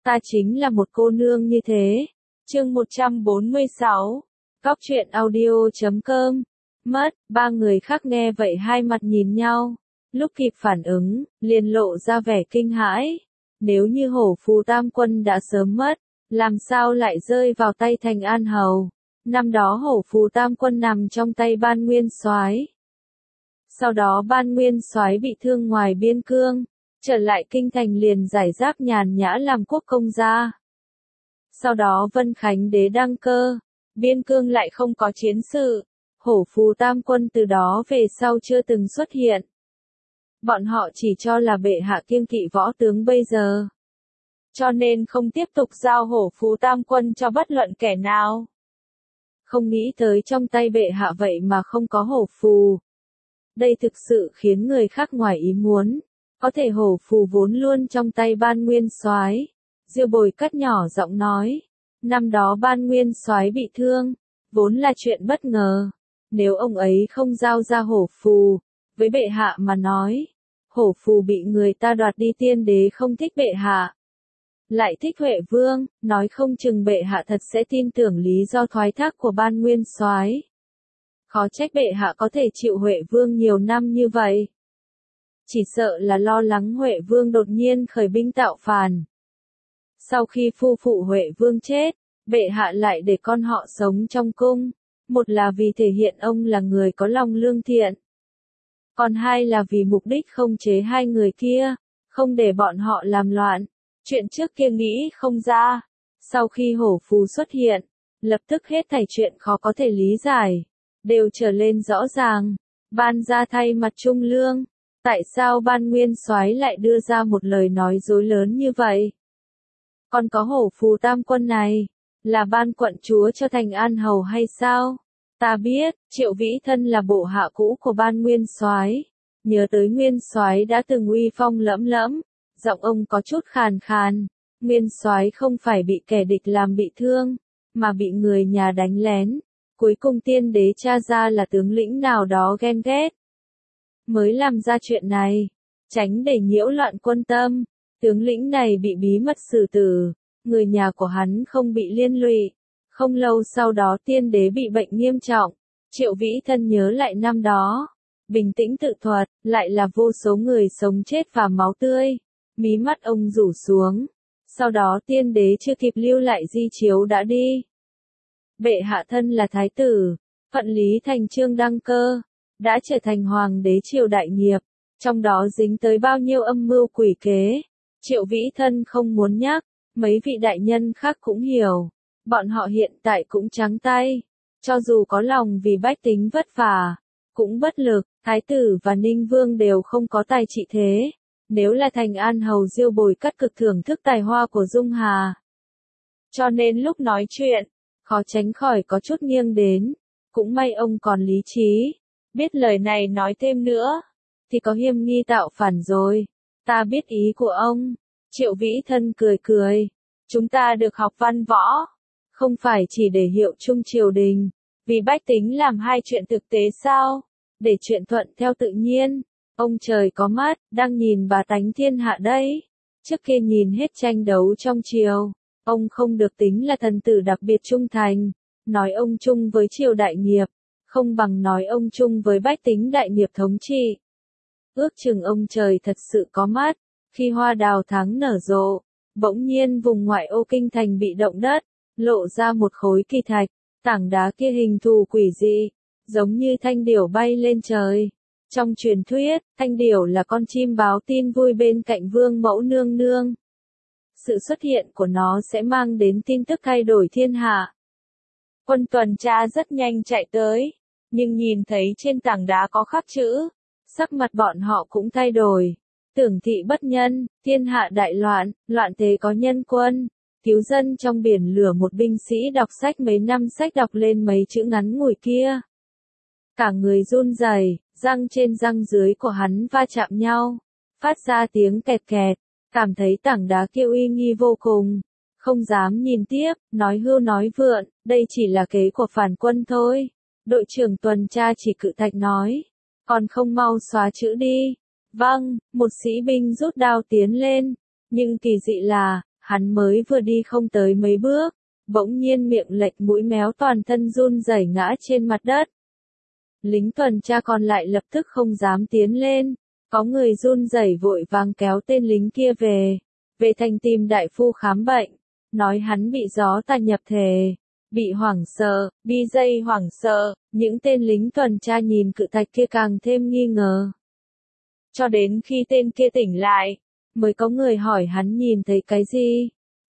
ta chính là một cô nương như thế. Chương 146. Góc truyện audio.com. Mất, ba người khác nghe vậy hai mặt nhìn nhau. Lúc kịp phản ứng, liền lộ ra vẻ kinh hãi. Nếu như Hổ Phù Tam Quân đã sớm mất, làm sao lại rơi vào tay Thành An Hầu? Năm đó Hổ Phù Tam Quân nằm trong tay Ban Nguyên Soái. Sau đó Ban Nguyên Soái bị thương ngoài biên cương, trở lại kinh thành liền giải giáp nhàn nhã làm quốc công gia. Sau đó Vân Khánh đế đăng cơ, biên cương lại không có chiến sự, Hổ Phù Tam Quân từ đó về sau chưa từng xuất hiện. Bọn họ chỉ cho là bệ hạ kiêng kỵ võ tướng bây giờ, cho nên không tiếp tục giao Hổ Phù Tam Quân cho bất luận kẻ nào. Không nghĩ tới trong tay bệ hạ vậy mà không có hổ phù. Đây thực sự khiến người khác ngoài ý muốn. Có thể hổ phù vốn luôn trong tay Ban Nguyên Soái. Diêu Bồi cất nhỏ giọng nói, năm đó Ban Nguyên Soái bị thương, vốn là chuyện bất ngờ. Nếu ông ấy không giao ra hổ phù, với bệ hạ mà nói, hổ phù bị người ta đoạt đi, tiên đế không thích bệ hạ, lại thích Huệ Vương, nói không chừng bệ hạ thật sẽ tin tưởng lý do thoái thác của Ban Nguyên Soái. Khó trách bệ hạ có thể chịu Huệ Vương nhiều năm như vậy. Chỉ sợ là lo lắng Huệ Vương đột nhiên khởi binh tạo phản. Sau khi phu phụ Huệ Vương chết, bệ hạ lại để con họ sống trong cung, một là vì thể hiện ông là người có lòng lương thiện, còn hai là vì mục đích khống chế hai người kia, không để bọn họ làm loạn. Chuyện trước kia nghĩ không ra, sau khi hổ phù xuất hiện, lập tức hết thảy chuyện khó có thể lý giải, đều trở lên rõ ràng. Ban ra thay mặt trung lương, tại sao Ban Nguyên Soái lại đưa ra một lời nói dối lớn như vậy? Còn có Hổ Phù Tam Quân này, là Ban quận chúa cho Thành An Hầu hay sao? Ta biết, Triệu Vĩ Thân là bộ hạ cũ của Ban Nguyên Soái, nhớ tới Nguyên Soái đã từng uy phong lẫm lẫm. Giọng ông có chút khàn khàn, Nguyên Soái không phải bị kẻ địch làm bị thương, mà bị người nhà đánh lén. Cuối cùng tiên đế tra ra là tướng lĩnh nào đó ghen ghét, mới làm ra chuyện này, tránh để nhiễu loạn quân tâm. Tướng lĩnh này bị bí mật xử tử, người nhà của hắn không bị liên lụy. Không lâu sau đó tiên đế bị bệnh nghiêm trọng, Triệu Vĩ Thân nhớ lại năm đó, bình tĩnh tự thuật, lại là vô số người sống chết và máu tươi. Mí mắt ông rủ xuống. Sau đó tiên đế chưa kịp lưu lại di chiếu đã đi. Bệ hạ thân là thái tử, Thuận Lý Thành Chương đăng cơ, đã trở thành hoàng đế triều đại nghiệp, trong đó dính tới bao nhiêu âm mưu quỷ kế. Triệu Vĩ Thân không muốn nhắc, mấy vị đại nhân khác cũng hiểu. Bọn họ hiện tại cũng trắng tay, cho dù có lòng vì bách tính vất vả, cũng bất lực. Thái tử và Ninh Vương đều không có tài trị thế. Nếu là Thành An Hầu Diêu Bồi cắt cực thưởng thức tài hoa của Dung Hà. Cho nên lúc nói chuyện, khó tránh khỏi có chút nghiêng đến. Cũng may ông còn lý trí. Biết lời này nói thêm nữa, thì có hiềm nghi tạo phản rồi. Ta biết ý của ông. Triệu Vĩ Thân cười cười. Chúng ta được học văn võ, không phải chỉ để hiệu chung triều đình. Vì bách tính làm hai chuyện thực tế sao? Để chuyện thuận theo tự nhiên. Ông trời có mắt, đang nhìn bà tánh thiên hạ đấy. Trước kia nhìn hết tranh đấu trong triều, ông không được tính là thần tử đặc biệt trung thành. Nói ông chung với triều đại nghiệp, không bằng nói ông chung với bách tính đại nghiệp thống trị. Ước chừng ông trời thật sự có mắt. Khi hoa đào tháng nở rộ, bỗng nhiên vùng ngoại ô kinh thành bị động đất, lộ ra một khối kỳ thạch. Tảng đá kia hình thù quỷ dị, giống như thanh điểu bay lên trời. Trong truyền thuyết, thanh điểu là con chim báo tin vui bên cạnh vương mẫu nương nương. Sự xuất hiện của nó sẽ mang đến tin tức thay đổi thiên hạ. Quân tuần tra rất nhanh chạy tới, nhưng nhìn thấy trên tảng đá có khắc chữ, sắc mặt bọn họ cũng thay đổi. Tưởng thị bất nhân, thiên hạ đại loạn, loạn thế có nhân quân. Cứu dân trong biển lửa. Một binh sĩ đọc sách mấy năm sách đọc lên mấy chữ ngắn ngủi kia. Cả người run rẩy, răng trên răng dưới của hắn va chạm nhau, phát ra tiếng kẹt kẹt, cảm thấy tảng đá kia uy nghi vô cùng, không dám nhìn tiếp, nói hưu nói vượn, đây chỉ là kế của phản quân thôi. Đội trưởng tuần tra chỉ cự thạch nói, còn không mau xóa chữ đi. Vâng, một sĩ binh rút đao tiến lên, nhưng kỳ dị là, Hắn mới vừa đi không tới mấy bước, bỗng nhiên miệng lệch mũi méo toàn thân run rẩy ngã trên mặt đất. Lính tuần tra còn lại lập tức không dám tiến lên, có người run rẩy vội vàng kéo tên lính kia về thành tìm đại phu khám bệnh, nói hắn bị gió tà nhập thể, bị hoảng sợ, bi dây hoảng sợ, những tên lính tuần tra nhìn cự thạch kia càng thêm nghi ngờ. Cho đến khi tên kia tỉnh lại, mới có người hỏi hắn nhìn thấy cái gì.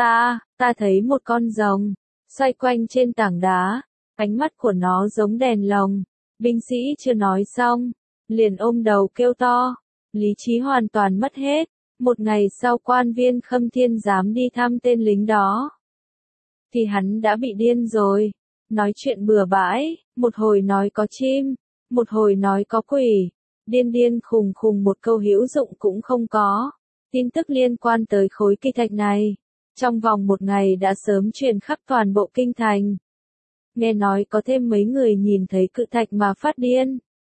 Ta thấy một con rồng, xoay quanh trên tảng đá, ánh mắt của nó giống đèn lồng. Binh sĩ chưa nói xong, liền ôm đầu kêu to, lý trí hoàn toàn mất hết. Một ngày sau quan viên Khâm Thiên dám đi thăm tên lính đó, thì hắn đã bị điên rồi, nói chuyện bừa bãi, một hồi nói có chim, một hồi nói có quỷ, điên điên khùng khùng một câu hữu dụng cũng không có. Tin tức liên quan tới khối kỳ thạch này, trong vòng một ngày đã sớm truyền khắp toàn bộ kinh thành. Nghe nói có thêm mấy người nhìn thấy cự thạch mà phát điên.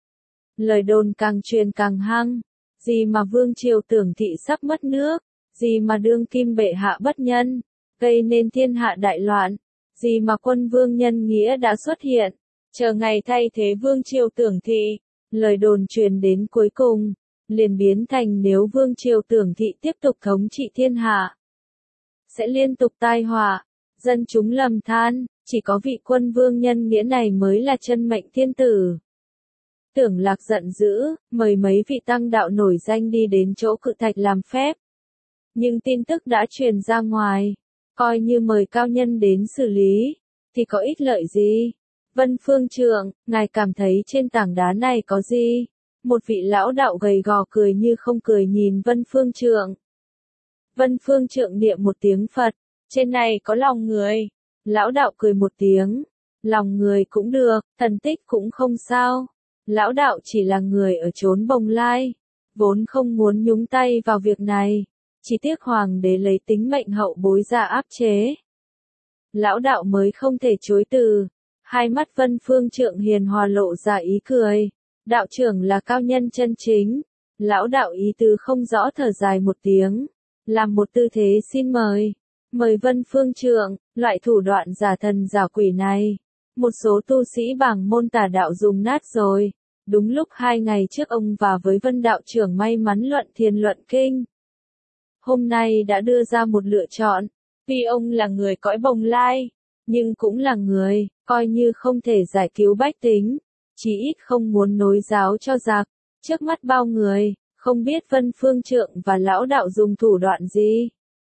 Lời đồn càng truyền càng hăng, gì mà vương triều Tưởng Thị sắp mất nước, gì mà đương kim bệ hạ bất nhân, gây nên thiên hạ đại loạn, gì mà quân vương nhân nghĩa đã xuất hiện, chờ ngày thay thế vương triều Tưởng Thị. Lời đồn truyền đến cuối cùng, liền biến thành nếu vương triều Tưởng Thị tiếp tục thống trị thiên hạ, sẽ liên tục tai họa, dân chúng lầm than, chỉ có vị quân vương nhân nghĩa này mới là chân mệnh thiên tử. Tưởng Lạc giận dữ, mời mấy vị tăng đạo nổi danh đi đến chỗ cự thạch làm phép. Nhưng tin tức đã truyền ra ngoài, coi như mời cao nhân đến xử lý, thì có ích lợi gì? Vân Phương Trượng, ngài cảm thấy trên tảng đá này có gì? Một vị lão đạo gầy gò cười như không cười nhìn Vân Phương Trượng. Vân Phương Trượng niệm một tiếng Phật, trên này có lòng người. Lão đạo cười một tiếng, lòng người cũng được, thần tích cũng không sao. Lão đạo chỉ là người ở chốn Bồng Lai, vốn không muốn nhúng tay vào việc này, chỉ tiếc hoàng đế lấy tính mệnh hậu bối ra áp chế. Lão đạo mới không thể chối từ, hai mắt Vân Phương Trượng hiền hòa lộ ra ý cười. Đạo trưởng là cao nhân chân chính. Lão đạo ý tứ không rõ thở dài một tiếng, làm một tư thế xin mời. Mời Vân Phương Trượng, loại thủ đoạn giả thần giả quỷ này, một số tu sĩ bảng môn tà đạo dùng nát rồi. Đúng lúc 2 ngày trước ông và với Vân đạo trưởng may mắn luận thiền luận kinh. Hôm nay đã đưa ra một lựa chọn, vì ông là người cõi Bồng Lai, nhưng cũng là người, coi như không thể giải cứu bách tính, chí ít không muốn nối giáo cho giặc. Trước mắt bao người, không biết Vân Phương Trượng và lão đạo dùng thủ đoạn gì.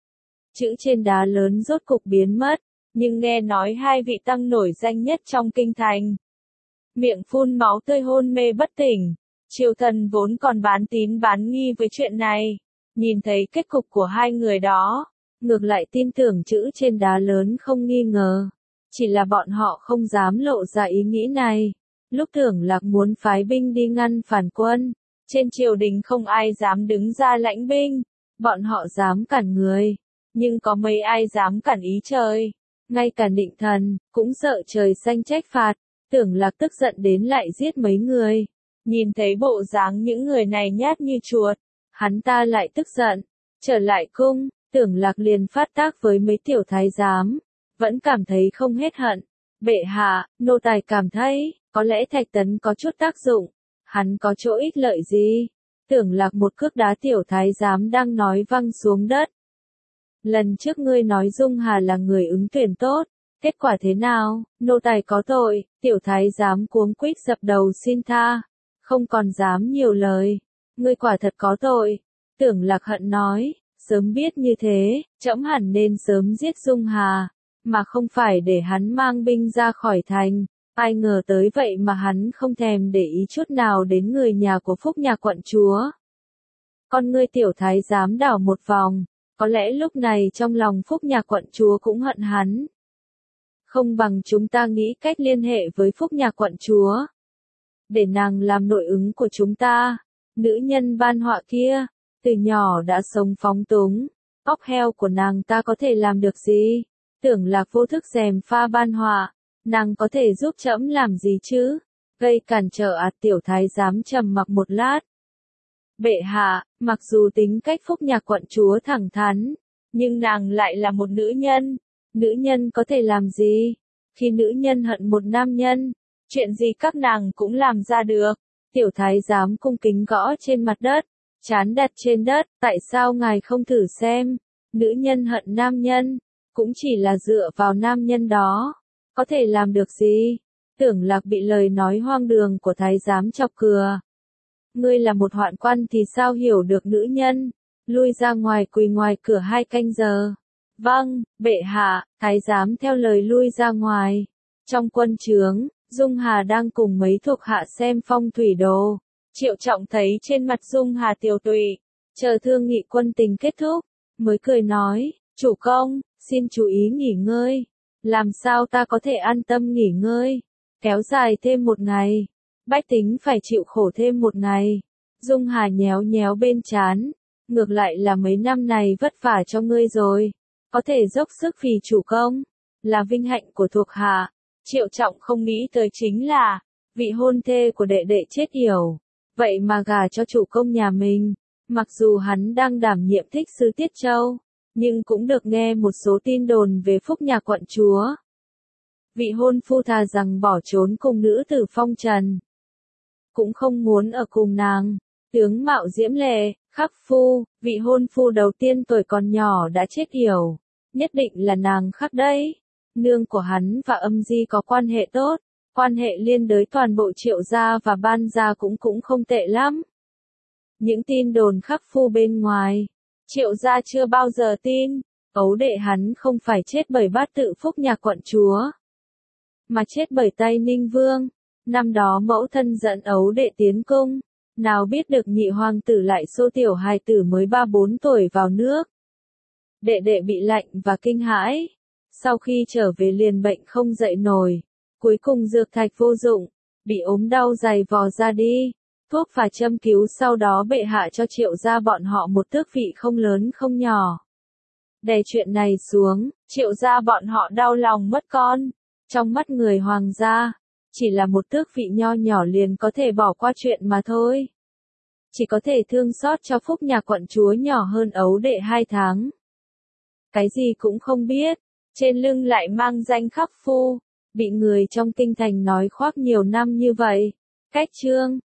Chữ trên đá lớn rốt cục biến mất, nhưng nghe nói 2 vị tăng nổi danh nhất trong kinh thành, miệng phun máu tươi hôn mê bất tỉnh. Triều thần vốn còn bán tín bán nghi với chuyện này, nhìn thấy kết cục của 2 người đó, ngược lại tin tưởng chữ trên đá lớn không nghi ngờ. Chỉ là bọn họ không dám lộ ra ý nghĩ này. Lúc Tưởng Lạc muốn phái binh đi ngăn phản quân, trên triều đình không ai dám đứng ra lãnh binh, bọn họ dám cản người, nhưng có mấy ai dám cản ý trời. Ngay cả Định Thần cũng sợ trời xanh trách phạt. Tưởng Lạc tức giận đến lại giết mấy người. Nhìn thấy bộ dáng những người này nhát như chuột, hắn ta lại tức giận. Trở lại cung, Tưởng Lạc liền phát tác với mấy tiểu thái giám, vẫn cảm thấy không hết hận. Bệ hạ, nô tài cảm thấy, có lẽ Thạch Tấn có chút tác dụng, hắn có chỗ ích lợi gì? Tưởng Lạc một cước đá tiểu thái giám đang nói văng xuống đất. Lần trước ngươi nói Dung Hà là người ứng tuyển tốt, kết quả thế nào? Nô tài có tội. Tiểu thái giám cuống quýt dập đầu xin tha, không còn dám nhiều lời. Ngươi quả thật có tội. Tưởng Lạc hận nói, sớm biết như thế, trẫm hẳn nên sớm giết Dung Hà, mà không phải để hắn mang binh ra khỏi thành. Ai ngờ tới vậy mà hắn không thèm để ý chút nào đến người nhà của Phúc nhà quận chúa. Con ngươi tiểu thái giám đảo một vòng, có lẽ lúc này trong lòng Phúc nhà quận chúa cũng hận hắn. Không bằng chúng ta nghĩ cách liên hệ với Phúc nhà quận chúa, để nàng làm nội ứng của chúng ta. Nữ nhân ban họa kia, từ nhỏ đã sống phóng túng, óc heo của nàng ta có thể làm được gì? Tưởng Lạc vô thức gièm pha ban họa, nàng có thể giúp trẫm làm gì chứ? Gây cản trở tiểu thái giám trầm mặc một lát. Bệ hạ, mặc dù tính cách Phúc nhà quận chúa thẳng thắn, Nhưng nàng lại là một nữ nhân. Nữ nhân có thể làm gì? Khi nữ nhân hận một nam nhân, chuyện gì các nàng cũng làm ra được. Tiểu thái giám cung kính gõ trên mặt đất, trán đặt trên đất, tại sao ngài không thử xem? Nữ nhân hận nam nhân, cũng chỉ là dựa vào nam nhân đó, có thể làm được gì? Tưởng Lạc bị lời nói hoang đường của thái giám chọc cười. Ngươi là một hoạn quan thì sao hiểu được nữ nhân? Lui ra ngoài quỳ ngoài cửa 2 canh giờ. Vâng, bệ hạ, thái giám theo lời lui ra ngoài. Trong quân trướng, Dung Hà đang cùng mấy thuộc hạ xem phong thủy đồ. Triệu Trọng thấy trên mặt Dung Hà tiều tụy, chờ thương nghị quân tình kết thúc, mới cười nói, chủ công, xin chú ý nghỉ ngơi. Làm sao ta có thể an tâm nghỉ ngơi? Kéo dài thêm 1 ngày. Bách tính phải chịu khổ thêm 1 ngày. Dung Hà nhéo nhéo bên trán. Ngược lại là mấy năm này vất vả cho ngươi rồi. Có thể dốc sức vì chủ công. Là vinh hạnh của thuộc hạ. Triệu Trọng không nghĩ tới chính là, vị hôn thê của đệ đệ chết yểu. Vậy mà gả cho chủ công nhà mình. Mặc dù hắn đang đảm nhiệm thích sư Tiết Châu, nhưng cũng được nghe một số tin đồn về phúc nhà quận chúa. Vị hôn phu thà rằng bỏ trốn cùng nữ tử phong trần, cũng không muốn ở cùng nàng. Tướng mạo diễm lệ, Khắc Phu, vị hôn phu đầu tiên tuổi còn nhỏ đã chết yểu. Nhất định là nàng Khắc đấy. Nương của hắn và Âm Di có quan hệ tốt, quan hệ liên đới toàn bộ Triệu gia và Ban gia cũng không tệ lắm. Những tin đồn Khắc Phu bên ngoài, Triệu gia chưa bao giờ tin. Ấu đệ hắn không phải chết bởi bát tự phúc nhà quận chúa, mà chết bởi tay Ninh Vương. Năm đó mẫu thân dẫn ấu đệ tiến cung, nào biết được nhị hoàng tử lại xô tiểu hài tử mới 3-4 tuổi vào nước. Đệ đệ bị lạnh và kinh hãi, sau khi trở về liền bệnh không dậy nổi, cuối cùng dược thạch vô dụng, bị ốm đau dày vò ra đi, thuốc và châm cứu sau đó bệ hạ cho Triệu gia bọn họ một tước vị không lớn không nhỏ. Đè chuyện này xuống, Triệu gia bọn họ đau lòng mất con. Trong mắt người hoàng gia, chỉ là một tước vị nho nhỏ liền có thể bỏ qua chuyện mà thôi. Chỉ có thể thương xót cho phúc nhà quận chúa nhỏ hơn ấu đệ 2 tháng. Cái gì cũng không biết, trên lưng lại mang danh Khắc Phu, bị người trong kinh thành nói khoác nhiều năm như vậy. Cách chương